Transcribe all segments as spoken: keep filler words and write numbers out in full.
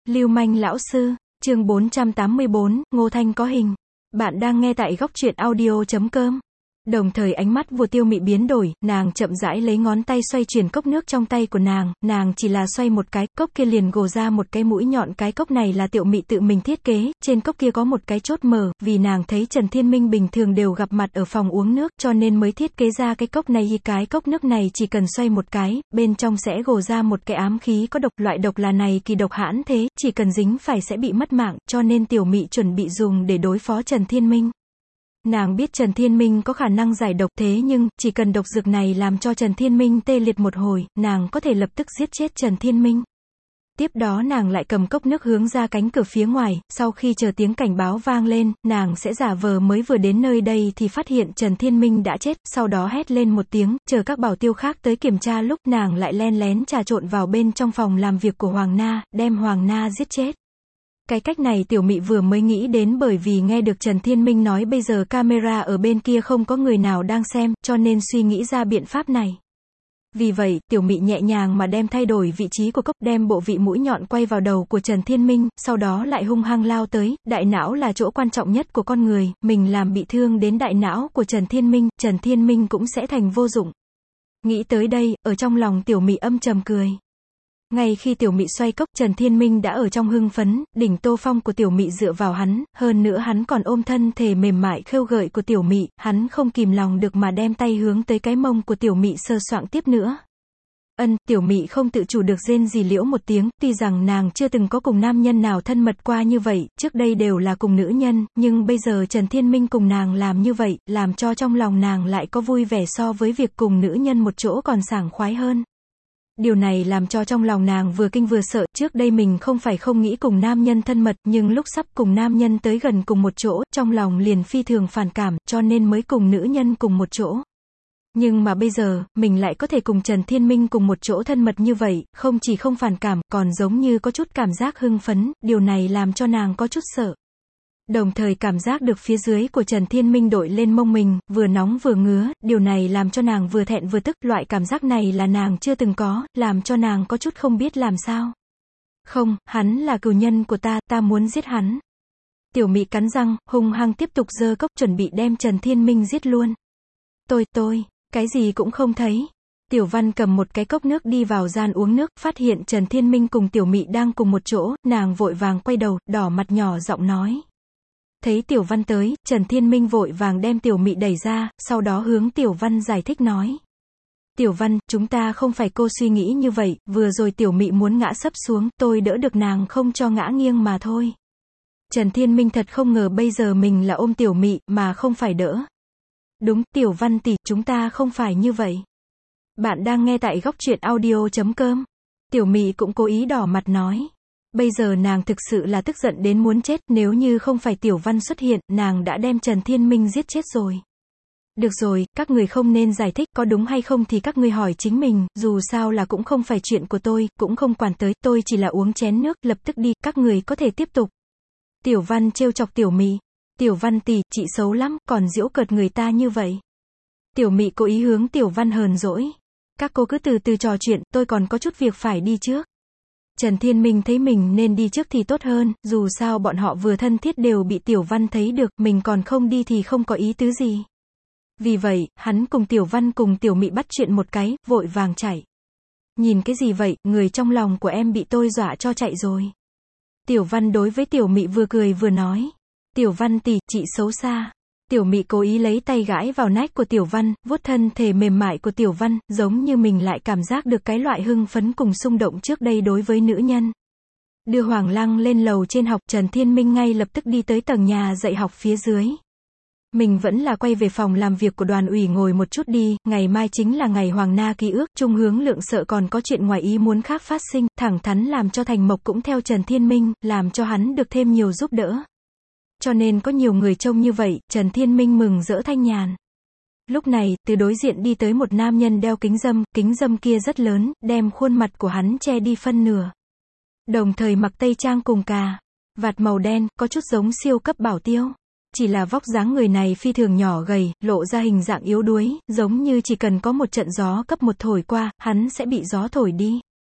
Lưu manh lão sư, chương bốn trăm tám mươi bốn, Ngô Thanh có hình. Bạn đang nghe tại góc truyện audio chấm com. Đồng thời ánh mắt Vua Tiêu Mị biến đổi, nàng chậm rãi lấy ngón tay xoay chuyển cốc nước trong tay của nàng, nàng chỉ là xoay một cái, cốc kia liền gồ ra một cái mũi nhọn, cái cốc này là Tiểu Mị tự mình thiết kế, trên cốc kia có một cái chốt mở, vì nàng thấy Trần Thiên Minh bình thường đều gặp mặt ở phòng uống nước, cho nên mới thiết kế ra cái cốc này. Cái cốc nước này chỉ cần xoay một cái, bên trong sẽ gồ ra một cái ám khí có độc, loại độc là này kỳ độc hãn thế, chỉ cần dính phải sẽ bị mất mạng, cho nên Tiểu Mị chuẩn bị dùng để đối phó Trần Thiên Minh. Nàng biết Trần Thiên Minh có khả năng giải độc, thế nhưng, chỉ cần độc dược này làm cho Trần Thiên Minh tê liệt một hồi, nàng có thể lập tức giết chết Trần Thiên Minh. Tiếp đó nàng lại cầm cốc nước hướng ra cánh cửa phía ngoài, sau khi chờ tiếng cảnh báo vang lên, nàng sẽ giả vờ mới vừa đến nơi đây thì phát hiện Trần Thiên Minh đã chết, sau đó hét lên một tiếng, chờ các bảo tiêu khác tới kiểm tra lúc nàng lại len lén trà trộn vào bên trong phòng làm việc của Hoàng Na, đem Hoàng Na giết chết. Cái cách này Tiểu Mị vừa mới nghĩ đến, bởi vì nghe được Trần Thiên Minh nói bây giờ camera ở bên kia không có người nào đang xem, cho nên suy nghĩ ra biện pháp này. Vì vậy, Tiểu Mị nhẹ nhàng mà đem thay đổi vị trí của cốc, đem bộ vị mũi nhọn quay vào đầu của Trần Thiên Minh, sau đó lại hung hăng lao tới, đại não là chỗ quan trọng nhất của con người, mình làm bị thương đến đại não của Trần Thiên Minh, Trần Thiên Minh cũng sẽ thành vô dụng. Nghĩ tới đây, ở trong lòng Tiểu Mị âm trầm cười. Ngay khi Tiểu Mị xoay cốc, Trần Thiên Minh đã ở trong hưng phấn, đỉnh tô phong của Tiểu Mị dựa vào hắn, hơn nữa hắn còn ôm thân thể mềm mại khêu gợi của Tiểu Mị, hắn không kìm lòng được mà đem tay hướng tới cái mông của Tiểu Mị sờ soạng tiếp nữa. Ân, Tiểu Mị không tự chủ được rên rỉ liễu một tiếng, tuy rằng nàng chưa từng có cùng nam nhân nào thân mật qua như vậy, trước đây đều là cùng nữ nhân, nhưng bây giờ Trần Thiên Minh cùng nàng làm như vậy, làm cho trong lòng nàng lại có vui vẻ so với việc cùng nữ nhân một chỗ còn sảng khoái hơn. Điều này làm cho trong lòng nàng vừa kinh vừa sợ, trước đây mình không phải không nghĩ cùng nam nhân thân mật, nhưng lúc sắp cùng nam nhân tới gần cùng một chỗ, trong lòng liền phi thường phản cảm, cho nên mới cùng nữ nhân cùng một chỗ. Nhưng mà bây giờ, mình lại có thể cùng Trần Thiên Minh cùng một chỗ thân mật như vậy, không chỉ không phản cảm, còn giống như có chút cảm giác hưng phấn, điều này làm cho nàng có chút sợ. Đồng thời cảm giác được phía dưới của Trần Thiên Minh đội lên mông mình, vừa nóng vừa ngứa, điều này làm cho nàng vừa thẹn vừa tức, loại cảm giác này là nàng chưa từng có, làm cho nàng có chút không biết làm sao. Không, hắn là cừu nhân của ta, ta muốn giết hắn. Tiểu Mị cắn răng, hung hăng tiếp tục giơ cốc chuẩn bị đem Trần Thiên Minh giết luôn. Tôi, tôi, cái gì cũng không thấy. Tiểu Văn cầm một cái cốc nước đi vào gian uống nước, phát hiện Trần Thiên Minh cùng Tiểu Mị đang cùng một chỗ, nàng vội vàng quay đầu, đỏ mặt nhỏ giọng nói. Thấy Tiểu Văn tới, Trần Thiên Minh vội vàng đem Tiểu Mị đẩy ra, sau đó hướng Tiểu Văn giải thích nói. Tiểu Văn, chúng ta không phải cô suy nghĩ như vậy, vừa rồi Tiểu Mị muốn ngã sấp xuống, tôi đỡ được nàng không cho ngã nghiêng mà thôi. Trần Thiên Minh thật không ngờ bây giờ mình là ôm Tiểu Mị, mà không phải đỡ. Đúng, Tiểu Văn tỷ, chúng ta không phải như vậy. Bạn đang nghe tại góc truyện audio chấm com. Tiểu Mị cũng cố ý đỏ mặt nói. Bây giờ nàng thực sự là tức giận đến muốn chết, nếu như không phải Tiểu Văn xuất hiện, nàng đã đem Trần Thiên Minh giết chết rồi. Được rồi, các người không nên giải thích, có đúng hay không thì các ngươi hỏi chính mình, dù sao là cũng không phải chuyện của tôi, cũng không quản tới, tôi chỉ là uống chén nước, lập tức đi, các người có thể tiếp tục. Tiểu Văn trêu chọc Tiểu Mị. Tiểu Văn tỷ, chị xấu lắm, còn giễu cợt người ta như vậy. Tiểu Mị cố ý hướng Tiểu Văn hờn dỗi. Các cô cứ từ từ trò chuyện, tôi còn có chút việc phải đi trước. Trần Thiên Minh thấy mình nên đi trước thì tốt hơn, dù sao bọn họ vừa thân thiết đều bị Tiểu Văn thấy được, mình còn không đi thì không có ý tứ gì. Vì vậy, hắn cùng Tiểu Văn cùng Tiểu Mị bắt chuyện một cái, vội vàng chạy. Nhìn cái gì vậy, người trong lòng của em bị tôi dọa cho chạy rồi. Tiểu Văn đối với Tiểu Mị vừa cười vừa nói. Tiểu Văn tỷ, chị xấu xa. Tiểu Mị cố ý lấy tay gãi vào nách của Tiểu Văn, vuốt thân thể mềm mại của Tiểu Văn, giống như mình lại cảm giác được cái loại hưng phấn cùng xung động trước đây đối với nữ nhân. Đưa Hoàng Lăng lên lầu trên học, Trần Thiên Minh ngay lập tức đi tới tầng nhà dạy học phía dưới. Mình vẫn là quay về phòng làm việc của đoàn ủy ngồi một chút đi, ngày mai chính là ngày Hoàng Na ký ước, Trung Hướng Lượng sợ còn có chuyện ngoài ý muốn khác phát sinh, thẳng thắn làm cho Thành Mộc cũng theo Trần Thiên Minh, làm cho hắn được thêm nhiều giúp đỡ. Cho nên có nhiều người trông như vậy, Trần Thiên Minh mừng rỡ thanh nhàn. Lúc này, từ đối diện đi tới một nam nhân đeo kính râm, kính râm kia rất lớn, đem khuôn mặt của hắn che đi phân nửa. Đồng thời mặc tây trang cùng cà vạt màu đen, có chút giống siêu cấp bảo tiêu. Chỉ là vóc dáng người này phi thường nhỏ gầy, lộ ra hình dạng yếu đuối, giống như chỉ cần có một trận gió cấp một thổi qua, hắn sẽ bị gió thổi đi.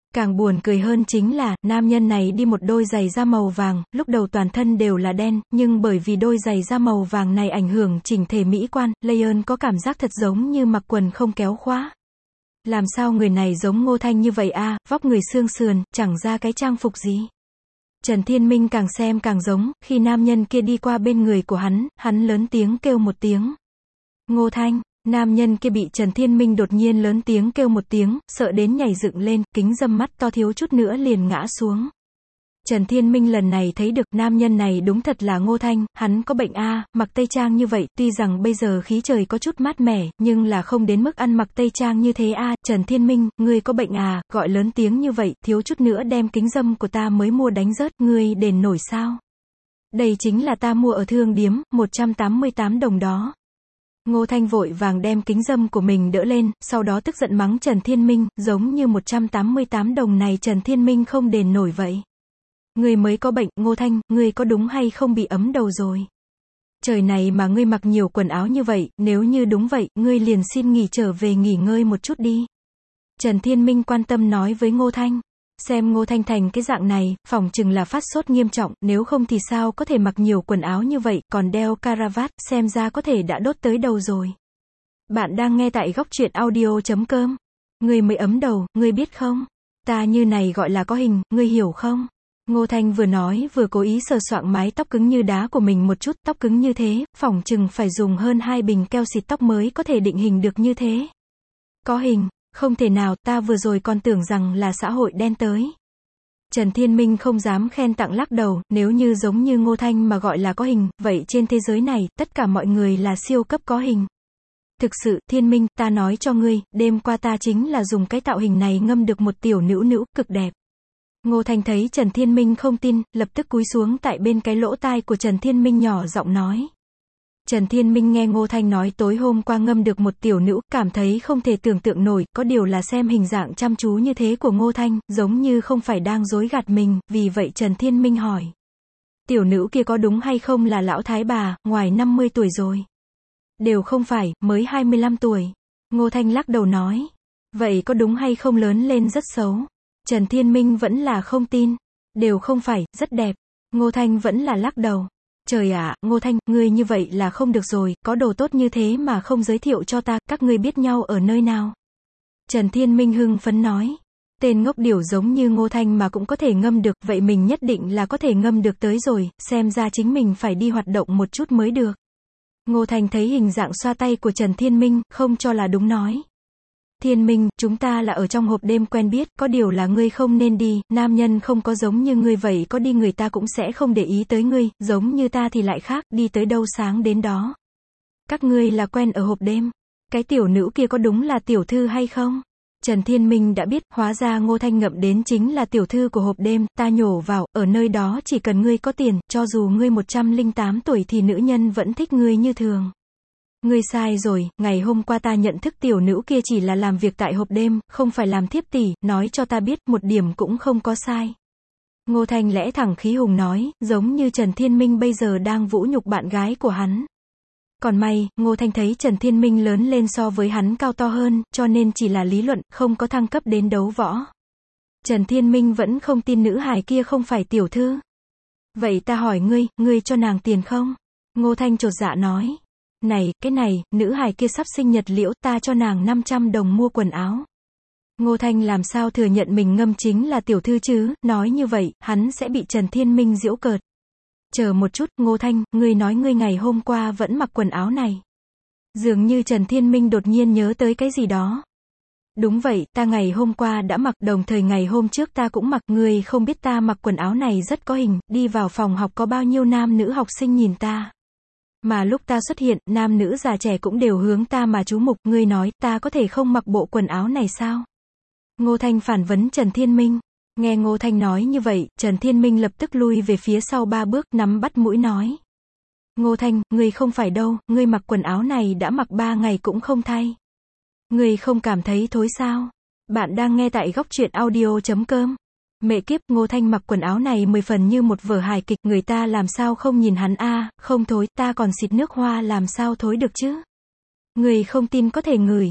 Càng buồn cười hơn chính là, nam nhân này đi một đôi giày da màu vàng, lúc đầu toàn thân đều là đen, nhưng bởi vì đôi giày da màu vàng này ảnh hưởng chỉnh thể mỹ quan, Leon có cảm giác thật giống như mặc quần không kéo khóa. Làm sao người này giống Ngô Thanh như vậy a, vóc người xương sườn, chẳng ra cái trang phục gì. Trần Thiên Minh càng xem càng giống, khi nam nhân kia đi qua bên người của hắn, hắn lớn tiếng kêu một tiếng. Ngô Thanh, nam nhân kia bị Trần Thiên Minh đột nhiên lớn tiếng kêu một tiếng, sợ đến nhảy dựng lên, kính râm mắt to thiếu chút nữa liền ngã xuống. Trần Thiên Minh lần này thấy được, nam nhân này đúng thật là Ngô Thanh, hắn có bệnh a, mặc tây trang như vậy, tuy rằng bây giờ khí trời có chút mát mẻ, nhưng là không đến mức ăn mặc tây trang như thế a, Trần Thiên Minh, ngươi có bệnh à, gọi lớn tiếng như vậy, thiếu chút nữa đem kính râm của ta mới mua đánh rớt, ngươi đền nổi sao? Đây chính là ta mua ở thương điếm, một trăm tám mươi tám đồng đó. Ngô Thanh vội vàng đem kính râm của mình đỡ lên, sau đó tức giận mắng Trần Thiên Minh, giống như một trăm tám mươi tám đồng này Trần Thiên Minh không đền nổi vậy. Ngươi mới có bệnh, Ngô Thanh, ngươi có đúng hay không bị ấm đầu rồi? Trời này mà ngươi mặc nhiều quần áo như vậy, nếu như đúng vậy, ngươi liền xin nghỉ trở về nghỉ ngơi một chút đi. Trần Thiên Minh quan tâm nói với Ngô Thanh. Xem Ngô Thanh thành cái dạng này, phỏng chừng là phát sốt nghiêm trọng, nếu không thì sao có thể mặc nhiều quần áo như vậy, còn đeo caravat, xem ra có thể đã đốt tới đầu rồi. Bạn đang nghe tại góc truyện audio chấm com. Ngươi mới ấm đầu, ngươi biết không? Ta như này gọi là có hình, ngươi hiểu không? Ngô Thanh vừa nói vừa cố ý sờ soạng mái tóc cứng như đá của mình một chút, tóc cứng như thế, phỏng chừng phải dùng hơn hai bình keo xịt tóc mới có thể định hình được như thế. Có hình, không thể nào, ta vừa rồi còn tưởng rằng là xã hội đen tới. Trần Thiên Minh không dám khen tặng lắc đầu, nếu như giống như Ngô Thanh mà gọi là có hình, vậy trên thế giới này, tất cả mọi người là siêu cấp có hình. Thực sự, Thiên Minh, ta nói cho ngươi, đêm qua ta chính là dùng cái tạo hình này ngâm được một tiểu nữ nữ, cực đẹp. Ngô Thanh thấy Trần Thiên Minh không tin, lập tức cúi xuống tại bên cái lỗ tai của Trần Thiên Minh nhỏ giọng nói. Trần Thiên Minh nghe Ngô Thanh nói tối hôm qua ngâm được một tiểu nữ, cảm thấy không thể tưởng tượng nổi, có điều là xem hình dạng chăm chú như thế của Ngô Thanh, giống như không phải đang dối gạt mình, vì vậy Trần Thiên Minh hỏi. Tiểu nữ kia có đúng hay không là lão thái bà, ngoài năm mươi tuổi rồi? Đều không phải, mới hai mươi lăm tuổi. Ngô Thanh lắc đầu nói. Vậy có đúng hay không lớn lên rất xấu? Trần Thiên Minh vẫn là không tin. Đều không phải, rất đẹp. Ngô Thanh vẫn là lắc đầu. Trời ạ, à, Ngô Thanh, ngươi như vậy là không được rồi, có đồ tốt như thế mà không giới thiệu cho ta, các ngươi biết nhau ở nơi nào? Trần Thiên Minh hưng phấn nói. Tên ngốc điểu giống như Ngô Thanh mà cũng có thể ngâm được, vậy mình nhất định là có thể ngâm được tới rồi, xem ra chính mình phải đi hoạt động một chút mới được. Ngô Thanh thấy hình dạng xoa tay của Trần Thiên Minh, không cho là đúng nói. Thiên Minh, chúng ta là ở trong hộp đêm quen biết, có điều là ngươi không nên đi, nam nhân không có giống như ngươi vậy, có đi người ta cũng sẽ không để ý tới ngươi, giống như ta thì lại khác, đi tới đâu sáng đến đó. Các ngươi là quen ở hộp đêm, cái tiểu nữ kia có đúng là tiểu thư hay không? Trần Thiên Minh đã biết, hóa ra Ngô Thanh ngậm đến chính là tiểu thư của hộp đêm, ta nhổ vào, ở nơi đó chỉ cần ngươi có tiền, cho dù ngươi một trăm lẻ tám tuổi thì nữ nhân vẫn thích ngươi như thường. Ngươi sai rồi, ngày hôm qua ta nhận thức tiểu nữ kia chỉ là làm việc tại hộp đêm, không phải làm thiếp tỷ, nói cho ta biết, một điểm cũng không có sai. Ngô Thanh lẽ thẳng khí hùng nói, giống như Trần Thiên Minh bây giờ đang vũ nhục bạn gái của hắn. Còn may, Ngô Thanh thấy Trần Thiên Minh lớn lên so với hắn cao to hơn, cho nên chỉ là lý luận, không có thăng cấp đến đấu võ. Trần Thiên Minh vẫn không tin nữ hài kia không phải tiểu thư. Vậy ta hỏi ngươi, ngươi cho nàng tiền không? Ngô Thanh chột dạ nói. Này, cái này, nữ hài kia sắp sinh nhật liễu, ta cho nàng năm trăm đồng mua quần áo. Ngô Thanh làm sao thừa nhận mình ngâm chính là tiểu thư chứ, nói như vậy, hắn sẽ bị Trần Thiên Minh giễu cợt. Chờ một chút, Ngô Thanh, ngươi nói ngươi ngày hôm qua vẫn mặc quần áo này. Dường như Trần Thiên Minh đột nhiên nhớ tới cái gì đó. Đúng vậy, ta ngày hôm qua đã mặc, đồng thời ngày hôm trước ta cũng mặc, ngươi không biết ta mặc quần áo này rất có hình, đi vào phòng học có bao nhiêu nam nữ học sinh nhìn ta. Mà lúc ta xuất hiện, nam nữ già trẻ cũng đều hướng ta mà chú mục, ngươi nói, ta có thể không mặc bộ quần áo này sao? Ngô Thanh phản vấn Trần Thiên Minh. Nghe Ngô Thanh nói như vậy, Trần Thiên Minh lập tức lui về phía sau ba bước, nắm bắt mũi nói. Ngô Thanh, ngươi không phải đâu, ngươi mặc quần áo này đã mặc ba ngày cũng không thay. Ngươi không cảm thấy thối sao? Bạn đang nghe tại góc truyện audio chấm com. Mẹ kiếp, Ngô Thanh mặc quần áo này mười phần như một vở hài kịch, người ta làm sao không nhìn hắn a, à, không thối, ta còn xịt nước hoa làm sao thối được chứ? Người không tin có thể ngửi.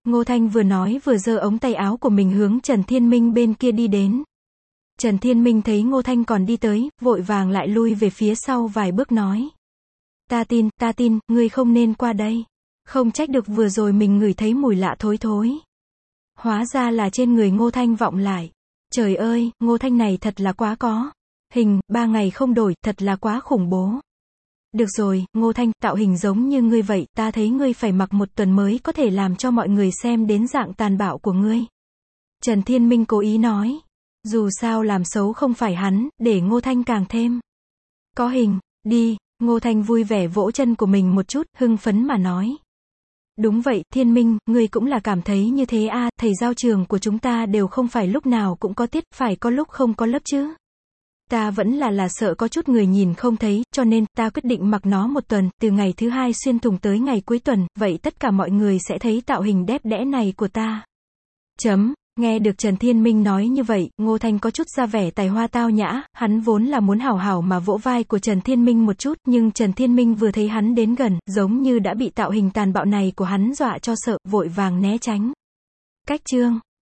Ngô Thanh vừa nói vừa giơ ống tay áo của mình hướng Trần Thiên Minh bên kia đi đến. Trần Thiên Minh thấy Ngô Thanh còn đi tới, vội vàng lại lui về phía sau vài bước nói. Ta tin, ta tin, ngươi không nên qua đây. Không trách được vừa rồi mình ngửi thấy mùi lạ thối thối. Hóa ra là trên người Ngô Thanh vọng lại. Trời ơi, Ngô Thanh này thật là quá có hình, ba ngày không đổi, thật là quá khủng bố. Được rồi, Ngô Thanh, tạo hình giống như ngươi vậy, ta thấy ngươi phải mặc một tuần mới có thể làm cho mọi người xem đến dạng tàn bạo của ngươi. Trần Thiên Minh cố ý nói. Dù sao làm xấu không phải hắn, để Ngô Thanh càng thêm có hình, đi. Ngô Thanh vui vẻ vỗ chân của mình một chút, hưng phấn mà nói. Đúng vậy, Thiên Minh, ngươi cũng là cảm thấy như thế a, à, thầy giao trường của chúng ta đều không phải lúc nào cũng có tiết, phải có lúc không có lớp chứ. Ta vẫn là là sợ có chút người nhìn không thấy, cho nên, ta quyết định mặc nó một tuần, từ ngày thứ hai xuyên thùng tới ngày cuối tuần, vậy tất cả mọi người sẽ thấy tạo hình đẹp đẽ này của ta. Chấm. Nghe được Trần Thiên Minh nói như vậy, Ngô Thanh có chút ra vẻ tài hoa tao nhã, hắn vốn là muốn hảo hảo mà vỗ vai của Trần Thiên Minh một chút, nhưng Trần Thiên Minh vừa thấy hắn đến gần, giống như đã bị tạo hình tàn bạo này của hắn dọa cho sợ, vội vàng né tránh. Cách chương